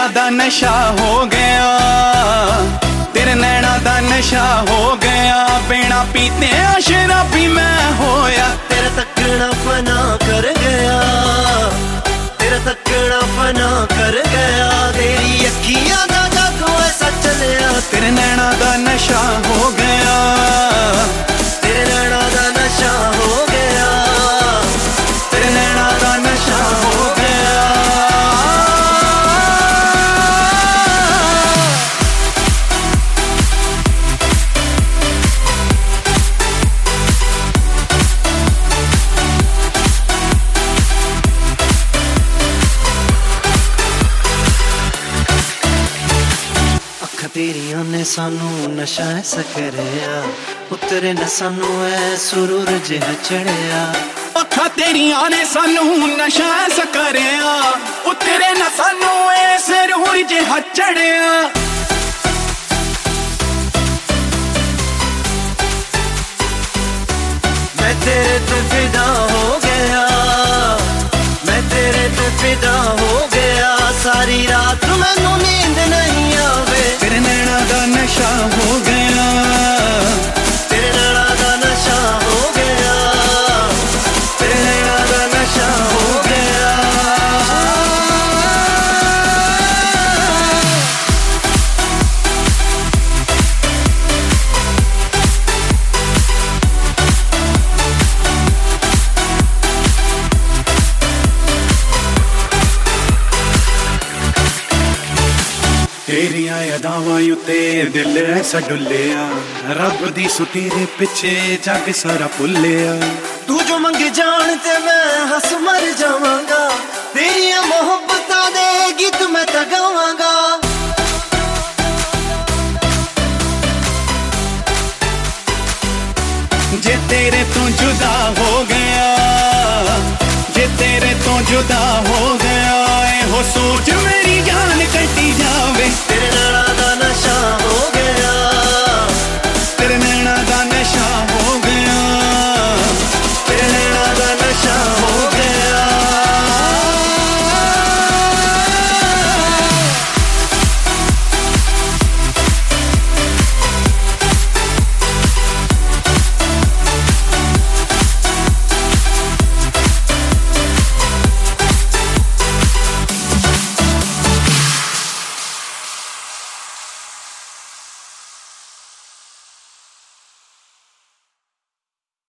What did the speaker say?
दा नशा हो गया, तेरे नैना दा नशा हो गया। बिना पीते शराबी मैं होया, तेरा तकना फना कर गया, तेरा तकना फना कर गया। तेरी अखियां दा जादू ऐसा चलिया, तेरे नैना दा नशा हो गया, तेरे नैना दा नशा हो गया, तेरे नैना दा नशा हो गया। तेरिया ने सानू नशा ऐसा करया, उतरे न सानू ऐ सुरूर जिहा चढ़िया। अखा तेरिया ने सानू नशा ऐसा करया, उतरे न सानू ऐ सुरूर जिहा चढ़िया। मैं तेरे पे फिदा हो गया, मैं तेरे पे फिदा हो गया। सारी रात मैनू नींद नहीं आवे, तेरे नैना दा नशा हो गया, तेरे नैना दा नशा हो गया, तेरे नैना दा नशा हो गया। तेरिया अदावां उत्ते दिल ऐसा डुल्लिया, रब दी सुतेरे पिछे जग सारा भुल्लिया। तू जो मंगे जान ते मैं हंस मर जावांगा, तेरिया मोहब्बतां दे गीत मैं तां गावांगा। जे तेरे तो जुदा हो गया, जे तेरे तो जुदा हो गया, हो सोच मेरी जान कटी